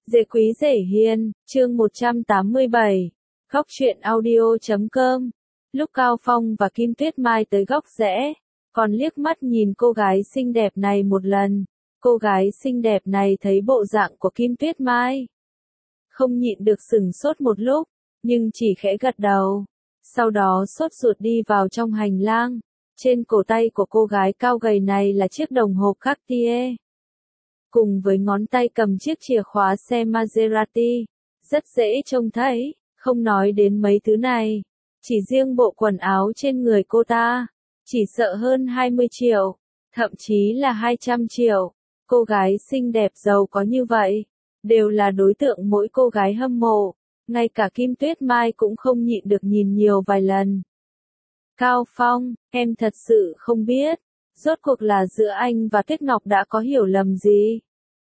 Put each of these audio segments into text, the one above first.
Dễ quý dễ hiền, chương 187. Góc truyện audio.com. Lúc Cao Phong và Kim Tuyết Mai tới góc rẽ, còn liếc mắt nhìn cô gái xinh đẹp này một lần. Cô gái xinh đẹp này thấy bộ dạng của Kim Tuyết Mai, không nhịn được sửng sốt một lúc, nhưng chỉ khẽ gật đầu. Sau đó sốt ruột đi vào trong hành lang. Trên cổ tay của cô gái cao gầy này là chiếc đồng hồ Cartier, cùng với ngón tay cầm chiếc chìa khóa xe Maserati. Rất dễ trông thấy, không nói đến mấy thứ này. Chỉ riêng bộ quần áo trên người cô ta, chỉ sợ hơn 20 triệu, thậm chí là 200 triệu. Cô gái xinh đẹp giàu có như vậy, đều là đối tượng mỗi cô gái hâm mộ. Ngay cả Kim Tuyết Mai cũng không nhịn được nhìn nhiều vài lần. Cao Phong, em thật sự không biết, rốt cuộc là giữa anh và Tuyết Ngọc đã có hiểu lầm gì?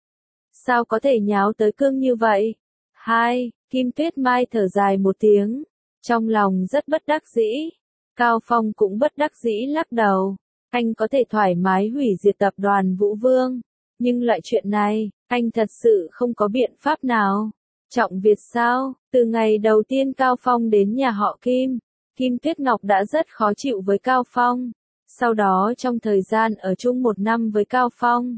Sao có thể nháo tới cương như vậy? Kim Tuyết Mai thở dài một tiếng, trong lòng rất bất đắc dĩ. Cao Phong cũng bất đắc dĩ lắc đầu. Anh có thể thoải mái hủy diệt tập đoàn Vũ Vương, nhưng loại chuyện này, anh thật sự không có biện pháp nào. Trọng Việt sao? Từ ngày đầu tiên Cao Phong đến nhà họ Kim, Kim Tuyết Ngọc đã rất khó chịu với Cao Phong. Sau đó trong thời gian ở chung 1 năm với Cao Phong,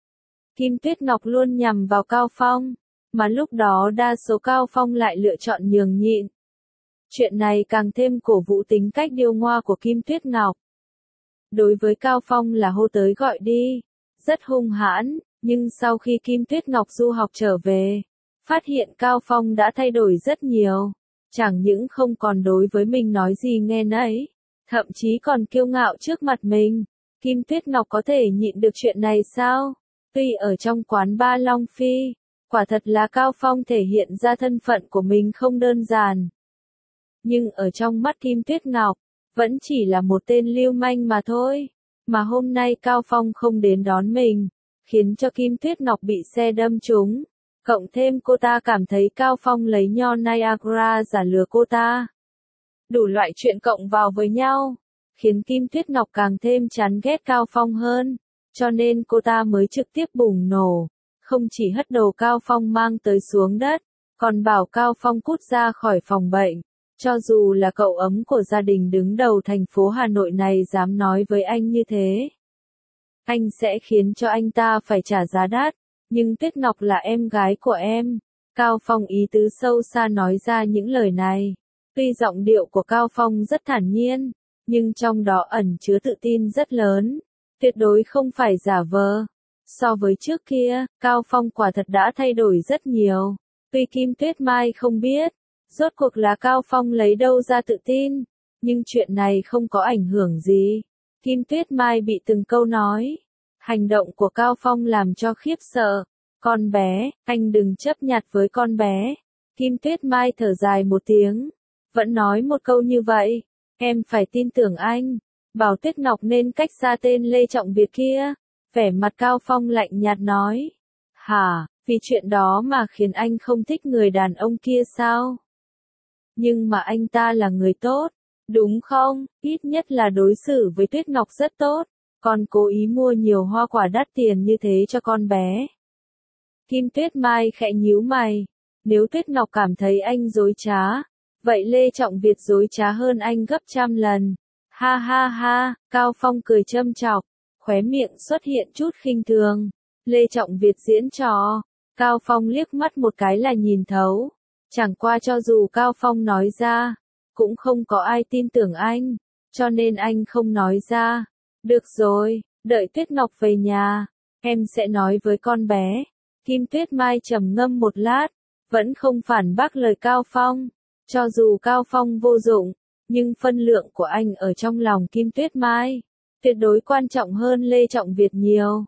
Kim Tuyết Ngọc luôn nhằm vào Cao Phong, mà lúc đó đa số Cao Phong lại lựa chọn nhường nhịn. Chuyện này càng thêm cổ vũ tính cách điêu ngoa của Kim Tuyết Ngọc. Đối với Cao Phong là hô tới gọi đi, rất hung hãn, nhưng sau khi Kim Tuyết Ngọc du học trở về, phát hiện Cao Phong đã thay đổi rất nhiều. Chẳng những không còn đối với mình nói gì nghe nấy, thậm chí còn kiêu ngạo trước mặt mình. Kim Tuyết Ngọc có thể nhịn được chuyện này sao? Tuy ở trong quán bar Long Phi, quả thật là Cao Phong thể hiện ra thân phận của mình không đơn giản. Nhưng ở trong mắt Kim Tuyết Ngọc, vẫn chỉ là một tên lưu manh mà thôi. Mà hôm nay Cao Phong không đến đón mình, khiến cho Kim Tuyết Ngọc bị xe đâm trúng. Cộng thêm cô ta cảm thấy Cao Phong lấy nho Niagara giả lừa cô ta. Đủ loại chuyện cộng vào với nhau, khiến Kim Tuyết Ngọc càng thêm chán ghét Cao Phong hơn. Cho nên cô ta mới trực tiếp bùng nổ, không chỉ hất đầu Cao Phong mang tới xuống đất, còn bảo Cao Phong cút ra khỏi phòng bệnh. Cho dù là cậu ấm của gia đình đứng đầu thành phố Hà Nội này dám nói với anh như thế, anh sẽ khiến cho anh ta phải trả giá đắt. Nhưng Tuyết Ngọc là em gái của em. Cao Phong ý tứ sâu xa nói ra những lời này. Tuy giọng điệu của Cao Phong rất thản nhiên, nhưng trong đó ẩn chứa tự tin rất lớn. Tuyệt đối không phải giả vờ. So với trước kia, Cao Phong quả thật đã thay đổi rất nhiều. Tuy Kim Tuyết Mai không biết, rốt cuộc là Cao Phong lấy đâu ra tự tin, nhưng chuyện này không có ảnh hưởng gì. Kim Tuyết Mai bị từng câu nói, hành động của Cao Phong làm cho khiếp sợ. Con bé, anh đừng chấp nhặt với con bé. Kim Tuyết Mai thở dài một tiếng, vẫn nói một câu như vậy. Em phải tin tưởng anh. Bảo Tuyết Ngọc nên cách xa tên Lê Trọng Việt kia. Vẻ mặt Cao Phong lạnh nhạt nói. Hả, vì chuyện đó mà khiến anh không thích người đàn ông kia sao? Nhưng mà anh ta là người tốt, đúng không? Ít nhất là đối xử với Tuyết Ngọc rất tốt. Còn cố ý mua nhiều hoa quả đắt tiền như thế cho con bé. Kim Tuyết Mai khẽ nhíu mày. Nếu Tuyết Ngọc cảm thấy anh dối trá, vậy Lê Trọng Việt dối trá hơn anh gấp trăm lần. Ha ha ha, Cao Phong cười châm chọc, khóe miệng xuất hiện chút khinh thường. Lê Trọng Việt diễn trò. Cao Phong liếc mắt một cái là nhìn thấu. Chẳng qua cho dù Cao Phong nói ra, cũng không có ai tin tưởng anh, cho nên anh không nói ra. Được rồi, đợi Tuyết Ngọc về nhà, em sẽ nói với con bé. Kim Tuyết Mai trầm ngâm một lát, vẫn không phản bác lời Cao Phong. Cho dù Cao Phong vô dụng, nhưng phân lượng của anh ở trong lòng Kim Tuyết Mai tuyệt đối quan trọng hơn Lê Trọng Việt nhiều.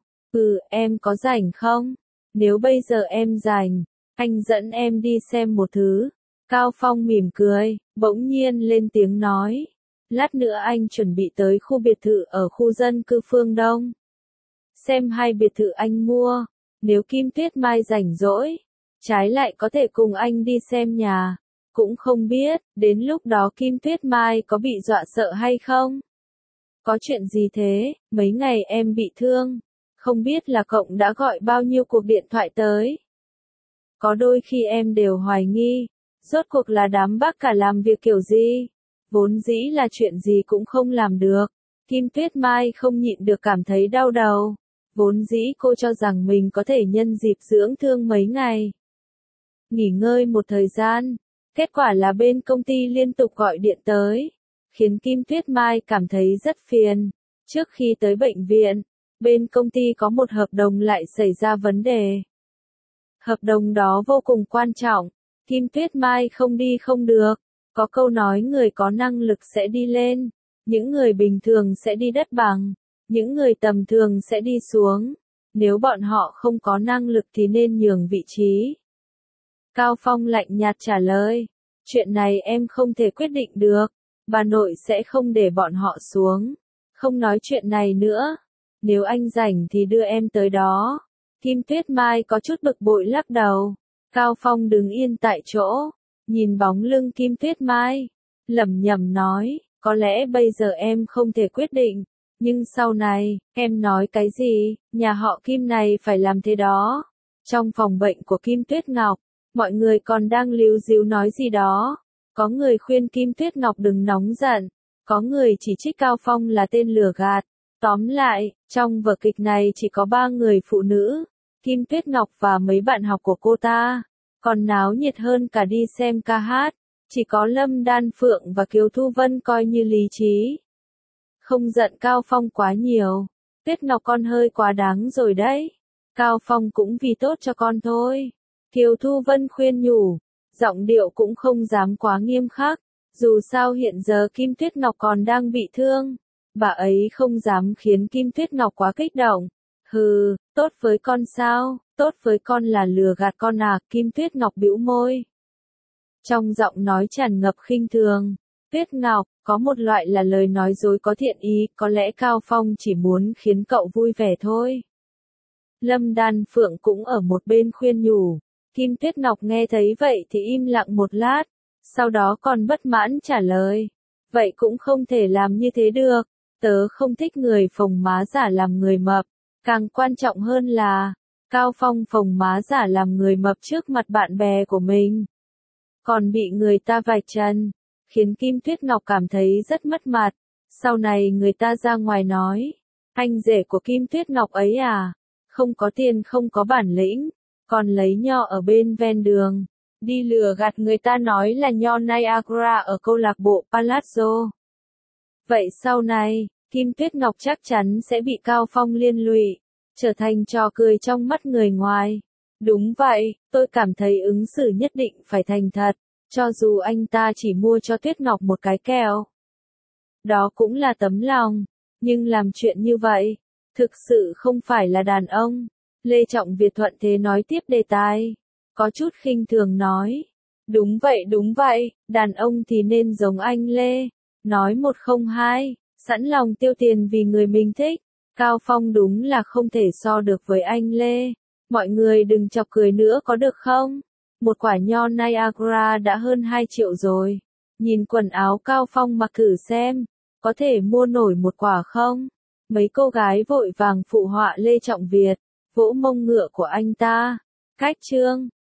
Em có rảnh không? Nếu bây giờ em rảnh, anh dẫn em đi xem một thứ. Cao Phong mỉm cười, bỗng nhiên lên tiếng nói. Lát nữa anh chuẩn bị tới khu biệt thự ở khu dân cư Phương Đông. Xem 2 biệt thự anh mua. Nếu Kim Tuyết Mai rảnh rỗi, trái lại có thể cùng anh đi xem nhà. Cũng không biết, đến lúc đó Kim Tuyết Mai có bị dọa sợ hay không? Có chuyện gì thế? Mấy ngày em bị thương. Không biết là cậu đã gọi bao nhiêu cuộc điện thoại tới. Có đôi khi em đều hoài nghi, rốt cuộc là đám bác cả làm việc kiểu gì? Vốn dĩ là chuyện gì cũng không làm được. Kim Tuyết Mai không nhịn được cảm thấy đau đầu. Vốn dĩ cô cho rằng mình có thể nhân dịp dưỡng thương mấy ngày, nghỉ ngơi một thời gian. Kết quả là bên công ty liên tục gọi điện tới, khiến Kim Tuyết Mai cảm thấy rất phiền. Trước khi tới bệnh viện, bên công ty có một hợp đồng lại xảy ra vấn đề. Hợp đồng đó vô cùng quan trọng, Kim Tuyết Mai không đi không được. Có câu nói người có năng lực sẽ đi lên, những người bình thường sẽ đi đất bằng, những người tầm thường sẽ đi xuống. Nếu bọn họ không có năng lực thì nên nhường vị trí. Cao Phong lạnh nhạt trả lời, chuyện này em không thể quyết định được, bà nội sẽ không để bọn họ xuống. Không nói chuyện này nữa, nếu anh rảnh thì đưa em tới đó. Kim Tuyết Mai có chút bực bội lắc đầu. Cao Phong đứng yên tại chỗ, nhìn bóng lưng Kim Tuyết Mai, lẩm nhẩm nói, có lẽ bây giờ em không thể quyết định, nhưng sau này, em nói cái gì, nhà họ Kim này phải làm thế đó. Trong phòng bệnh của Kim Tuyết Ngọc, mọi người còn đang líu díu nói gì đó. Có người khuyên Kim Tuyết Ngọc đừng nóng giận, có người chỉ trích Cao Phong là tên lừa gạt. Tóm lại, trong vở kịch này chỉ có 3 người phụ nữ, Kim Tuyết Ngọc và mấy bạn học của cô ta. Còn náo nhiệt hơn cả đi xem ca hát, chỉ có Lâm Đan Phượng và Kiều Thu Vân coi như lý trí. Không giận Cao Phong quá nhiều, Tuyết Ngọc con hơi quá đáng rồi đấy. Cao Phong cũng vì tốt cho con thôi. Kiều Thu Vân khuyên nhủ, giọng điệu cũng không dám quá nghiêm khắc. Dù sao hiện giờ Kim Tuyết Ngọc còn đang bị thương, bà ấy không dám khiến Kim Tuyết Ngọc quá kích động. Hừ, tốt với con sao, tốt với con là lừa gạt con à, Kim Tuyết Ngọc bĩu môi. Trong giọng nói tràn ngập khinh thường, Tuyết Ngọc, có một loại là lời nói dối có thiện ý, có lẽ Cao Phong chỉ muốn khiến cậu vui vẻ thôi. Lâm Đan Phượng cũng ở một bên khuyên nhủ, Kim Tuyết Ngọc nghe thấy vậy thì im lặng một lát, sau đó còn bất mãn trả lời, vậy cũng không thể làm như thế được, tớ không thích người phồng má giả làm người mập, càng quan trọng hơn là, Cao Phong phồng má giả làm người mập trước mặt bạn bè của mình, còn bị người ta vạch trần, khiến Kim Tuyết Ngọc cảm thấy rất mất mặt. Sau này người ta ra ngoài nói, anh rể của Kim Tuyết Ngọc ấy à, không có tiền không có bản lĩnh, còn lấy nho ở bên ven đường, đi lừa gạt người ta nói là nho Niagara ở câu lạc bộ Palazzo. Vậy sau này, Kim Tuyết Ngọc chắc chắn sẽ bị Cao Phong liên lụy, trở thành trò cười trong mắt người ngoài. Đúng vậy, tôi cảm thấy ứng xử nhất định phải thành thật, cho dù anh ta chỉ mua cho Tuyết Ngọc một cái kẹo. Đó cũng là tấm lòng, nhưng làm chuyện như vậy, thực sự không phải là đàn ông. Lê Trọng Việt thuận thế nói tiếp đề tài, có chút khinh thường nói. Đúng vậy, đàn ông thì nên giống anh Lê, nói một không hai, sẵn lòng tiêu tiền vì người mình thích. Cao Phong đúng là không thể so được với anh Lê. Mọi người đừng chọc cười nữa có được không? Một quả nho Niagara đã hơn 2 triệu rồi. Nhìn quần áo Cao Phong mặc thử xem, có thể mua nổi một quả không? Mấy cô gái vội vàng phụ họa Lê Trọng Việt, vỗ mông ngựa của anh ta. Cách chương